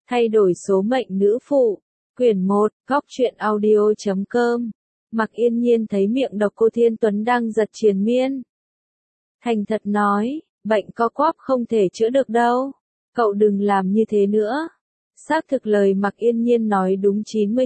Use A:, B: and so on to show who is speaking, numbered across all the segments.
A: Thay đổi số mệnh nữ phụ. Quyển 1, góc truyện audio.com. Mạc Yên Nhiên thấy miệng Độc Cô Thiên Tuấn đang giật triền miên. Thành thật nói, bệnh co quắp không thể chữa được đâu. Cậu đừng làm như thế nữa. Xác thực lời Mạc Yên Nhiên nói đúng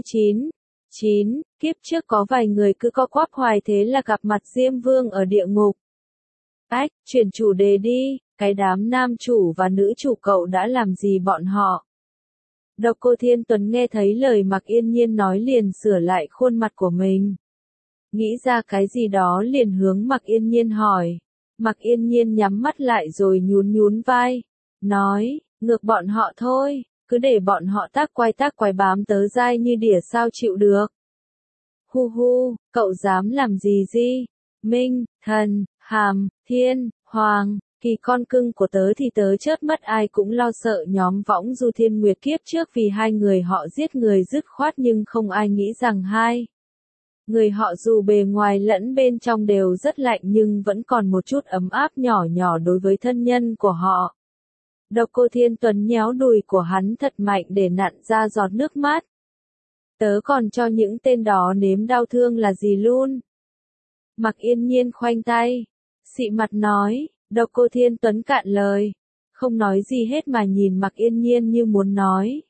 A: 99. Kiếp trước có vài người cứ co quắp hoài thế là gặp mặt Diêm Vương ở địa ngục. Ách, chuyển chủ đề đi, cái đám nam chủ và nữ chủ cậu đã làm gì bọn họ? Độc Cô Thiên Tuấn nghe thấy lời Mạc Yên Nhiên nói liền sửa lại khuôn mặt của mình. Nghĩ ra cái gì đó liền hướng Mạc Yên Nhiên hỏi. Mạc Yên Nhiên nhắm mắt lại rồi nhún vai. Nói, ngược bọn họ thôi, cứ để bọn họ tác quái bám tớ dai như đỉa sao chịu được. Hu hu, cậu dám làm gì? Minh, Thần, Hàm, Thiên, Hoàng, Kỳ con cưng của tớ thì tớ chớp mắt ai cũng lo sợ nhóm võng Du Thiên Nguyệt kiếp trước vì hai người họ giết người dứt khoát nhưng không ai nghĩ rằng hai người họ dù bề ngoài lẫn bên trong đều rất lạnh nhưng vẫn còn một chút ấm áp nhỏ nhỏ đối với thân nhân của họ. Độc Cô Thiên Tuấn nhéo đùi của hắn thật mạnh để nặn ra giọt nước mắt. Tớ còn cho những tên đó nếm đau thương là gì luôn. Mạc Yên Nhiên khoanh tay, xị mặt nói. Độc Cô Thiên Tuấn cạn lời, không nói gì hết mà nhìn Mạc Yên Nhiên như muốn nói.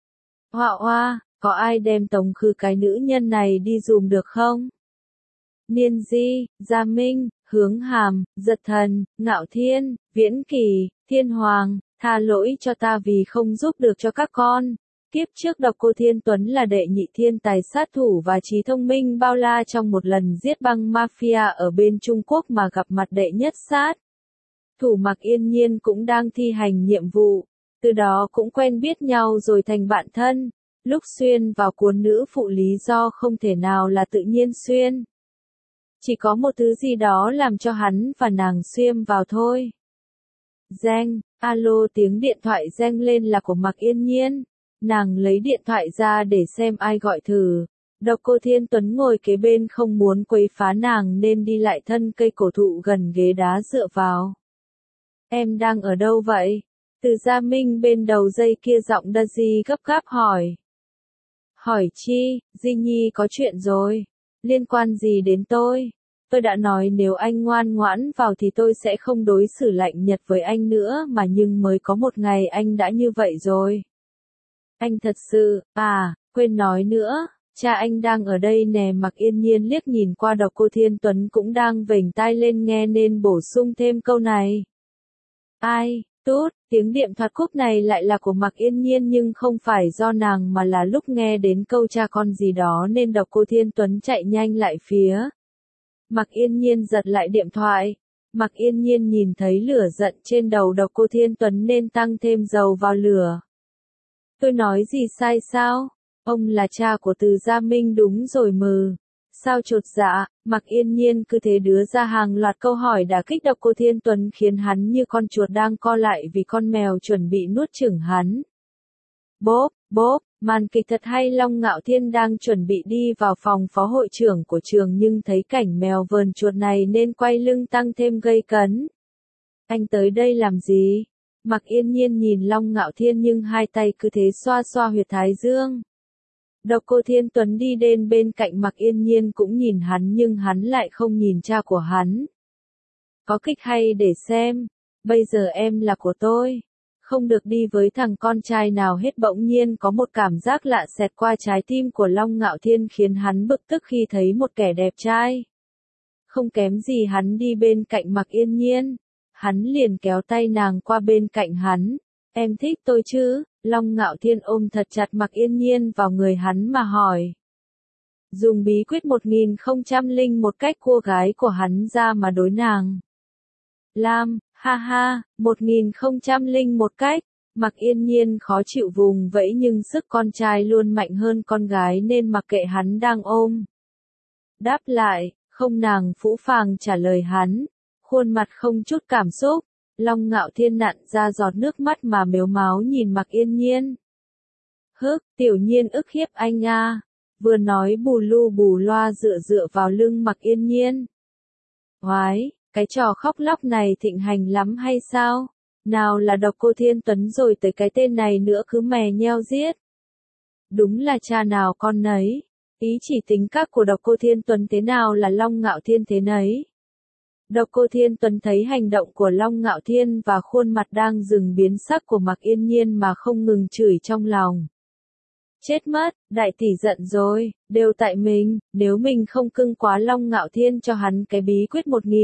A: Hoa, có ai đem tống khứ cái nữ nhân này đi dùm được không? Niên Di, Gia Minh, Hướng Hàm, Giật Thần, Ngạo Thiên, Viễn Kỳ, Thiên Hoàng, tha lỗi cho ta vì không giúp được cho các con. Kiếp trước Độc Cô Thiên Tuấn là đệ nhị thiên tài sát thủ và trí thông minh bao la trong một lần giết băng mafia ở bên Trung Quốc mà gặp mặt đệ nhất sát thủ Mạc Yên Nhiên cũng đang thi hành nhiệm vụ, từ đó cũng quen biết nhau rồi thành bạn thân. Lúc xuyên vào cuốn nữ phụ lý do không thể nào là tự nhiên xuyên. Chỉ có một thứ gì đó làm cho hắn và nàng xuyên vào thôi. Reng, alo, tiếng điện thoại reng lên là của Mạc Yên Nhiên. Nàng lấy điện thoại ra để xem ai gọi thử. Độc Cô Thiên Tuấn ngồi kế bên không muốn quấy phá nàng nên đi lại thân cây cổ thụ gần ghế đá dựa vào. Em đang ở đâu vậy? Từ Gia Minh bên đầu dây kia giọng đa di gấp gáp hỏi. Hỏi chi, Di Nhi có chuyện rồi. Liên quan gì đến tôi? Tôi đã nói nếu anh ngoan ngoãn vào thì tôi sẽ không đối xử lạnh nhật với anh nữa mà nhưng mới có một ngày anh đã như vậy rồi. Anh thật sự, quên nói nữa, cha anh đang ở đây nè. Mạc Yên Nhiên liếc nhìn qua Độc Cô Thiên Tuấn cũng đang vểnh tai lên nghe nên bổ sung thêm câu này. Ai, tút, tiếng điện thoại cúp này lại là của Mạc Yên Nhiên nhưng không phải do nàng mà là lúc nghe đến câu cha con gì đó nên Độc Cô Thiên Tuấn chạy nhanh lại phía. Mạc Yên Nhiên giật lại điện thoại. Mạc Yên Nhiên nhìn thấy lửa giận trên đầu Độc Cô Thiên Tuấn nên tăng thêm dầu vào lửa. Tôi nói gì sai sao? Ông là cha của Từ Gia Minh đúng rồi mừ. Sao chột dạ, Mạc Yên Nhiên cứ thế đưa ra hàng loạt câu hỏi đả kích Độc Cô Thiên Tuấn khiến hắn như con chuột đang co lại vì con mèo chuẩn bị nuốt chửng hắn. Bốp, màn kịch thật hay. Long Ngạo Thiên đang chuẩn bị đi vào phòng phó hội trưởng của trường nhưng thấy cảnh mèo vờn chuột này nên quay lưng tăng thêm gây cấn. Anh tới đây làm gì? Mạc Yên Nhiên nhìn Long Ngạo Thiên nhưng hai tay cứ thế xoa xoa huyệt thái dương. Độc Cô Thiên Tuấn đi đến bên cạnh Mạc Yên Nhiên cũng nhìn hắn nhưng hắn lại không nhìn cha của hắn. Có kịch hay để xem, bây giờ em là của tôi, không được đi với thằng con trai nào hết. Bỗng nhiên có một cảm giác lạ xẹt qua trái tim của Long Ngạo Thiên khiến hắn bực tức khi thấy một kẻ đẹp trai. Không kém gì hắn đi bên cạnh Mạc Yên Nhiên, hắn liền kéo tay nàng qua bên cạnh hắn. Em thích tôi chứ? Long Ngạo Thiên ôm thật chặt Mạc Yên Nhiên vào người hắn mà hỏi. Dùng bí quyết 1001 cách cua gái của hắn ra mà đối nàng. Lam, ha, 1001 cách. Mạc Yên Nhiên khó chịu vùng vẫy nhưng sức con trai luôn mạnh hơn con gái nên mặc kệ hắn đang ôm. Đáp lại, không, nàng phũ phàng trả lời hắn, khuôn mặt không chút cảm xúc. Long Ngạo Thiên nặn ra giọt nước mắt mà mếu máo nhìn Mạc Yên Nhiên. Tiểu Nhiên ức hiếp anh à. Vừa nói bù lu bù loa dựa vào lưng Mạc Yên Nhiên. Cái trò khóc lóc này thịnh hành lắm hay sao? Nào là Độc Cô Thiên Tuấn rồi tới cái tên này nữa cứ mè nheo giết. Đúng là cha nào con nấy. Ý chỉ tính các của Độc Cô Thiên Tuấn thế nào là Long Ngạo Thiên thế nấy. Độc Cô Thiên Tuấn thấy hành động của Long Ngạo Thiên và khuôn mặt đang dừng biến sắc của Mạc Yên Nhiên mà không ngừng chửi trong lòng. Chết mất, đại tỷ giận rồi, đều tại mình, nếu mình không cưng quá Long Ngạo Thiên cho hắn cái bí quyết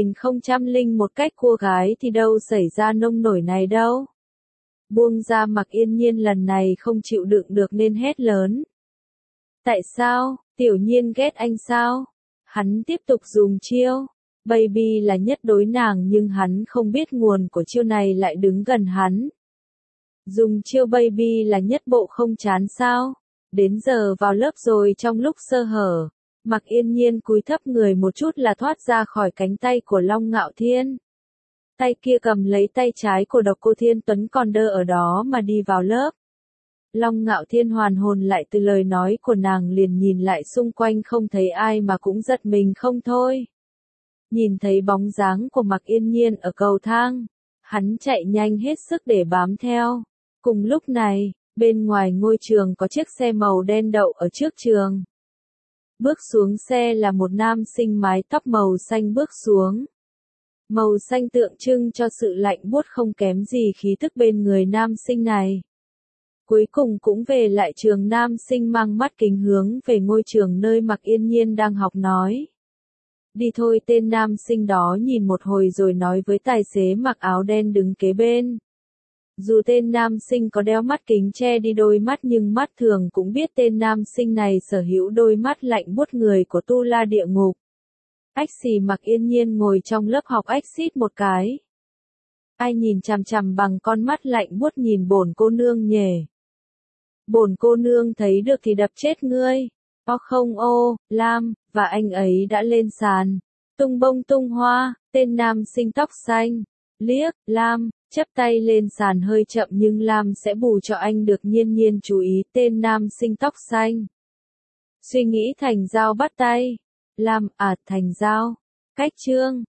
A: 1001 cách cua gái thì đâu xảy ra nông nổi này đâu. Buông ra Mạc Yên Nhiên lần này không chịu đựng được nên hét lớn. Tại sao, tiểu nhiên ghét anh sao? Hắn tiếp tục dùng chiêu. Baby là nhất đối nàng nhưng hắn không biết nguồn của chiêu này lại đứng gần hắn. Dùng chiêu baby là nhất bộ không chán sao? Đến giờ vào lớp rồi trong lúc sơ hở, Mạc Yên Nhiên cúi thấp người một chút là thoát ra khỏi cánh tay của Long Ngạo Thiên. Tay kia cầm lấy tay trái của Độc Cô Thiên Tuấn còn đơ ở đó mà đi vào lớp. Long Ngạo Thiên hoàn hồn lại từ lời nói của nàng liền nhìn lại xung quanh không thấy ai mà cũng giật mình không thôi. Nhìn thấy bóng dáng của Mạc Yên Nhiên ở cầu thang, hắn chạy nhanh hết sức để bám theo. Cùng lúc này, bên ngoài ngôi trường có chiếc xe màu đen đậu ở trước trường. Bước xuống xe là một nam sinh mái tóc màu xanh bước xuống. Màu xanh tượng trưng cho sự lạnh buốt không kém gì khí tức bên người nam sinh này. Cuối cùng cũng về lại trường, nam sinh mang mắt kính hướng về ngôi trường nơi Mạc Yên Nhiên đang học nói. Đi thôi, tên nam sinh đó nhìn một hồi rồi nói với tài xế mặc áo đen đứng kế bên. Dù tên nam sinh có đeo mắt kính che đi đôi mắt nhưng mắt thường cũng biết tên nam sinh này sở hữu đôi mắt lạnh buốt người của Tu La địa ngục. Ách xì, Mạc Yên Nhiên ngồi trong lớp học ách xít một cái. Ai nhìn chằm chằm bằng con mắt lạnh buốt nhìn bổn cô nương nhỉ? Bổn cô nương thấy được thì đập chết ngươi. O không ô, Lam, và anh ấy đã lên sàn. Tung bông tung hoa, tên nam sinh tóc xanh. Liếc, Lam, chắp tay lên sàn hơi chậm nhưng Lam sẽ bù cho anh được. Nhiên Nhiên chú ý tên nam sinh tóc xanh. Suy nghĩ thành dao bắt tay. Lam, thành dao. Cách chương.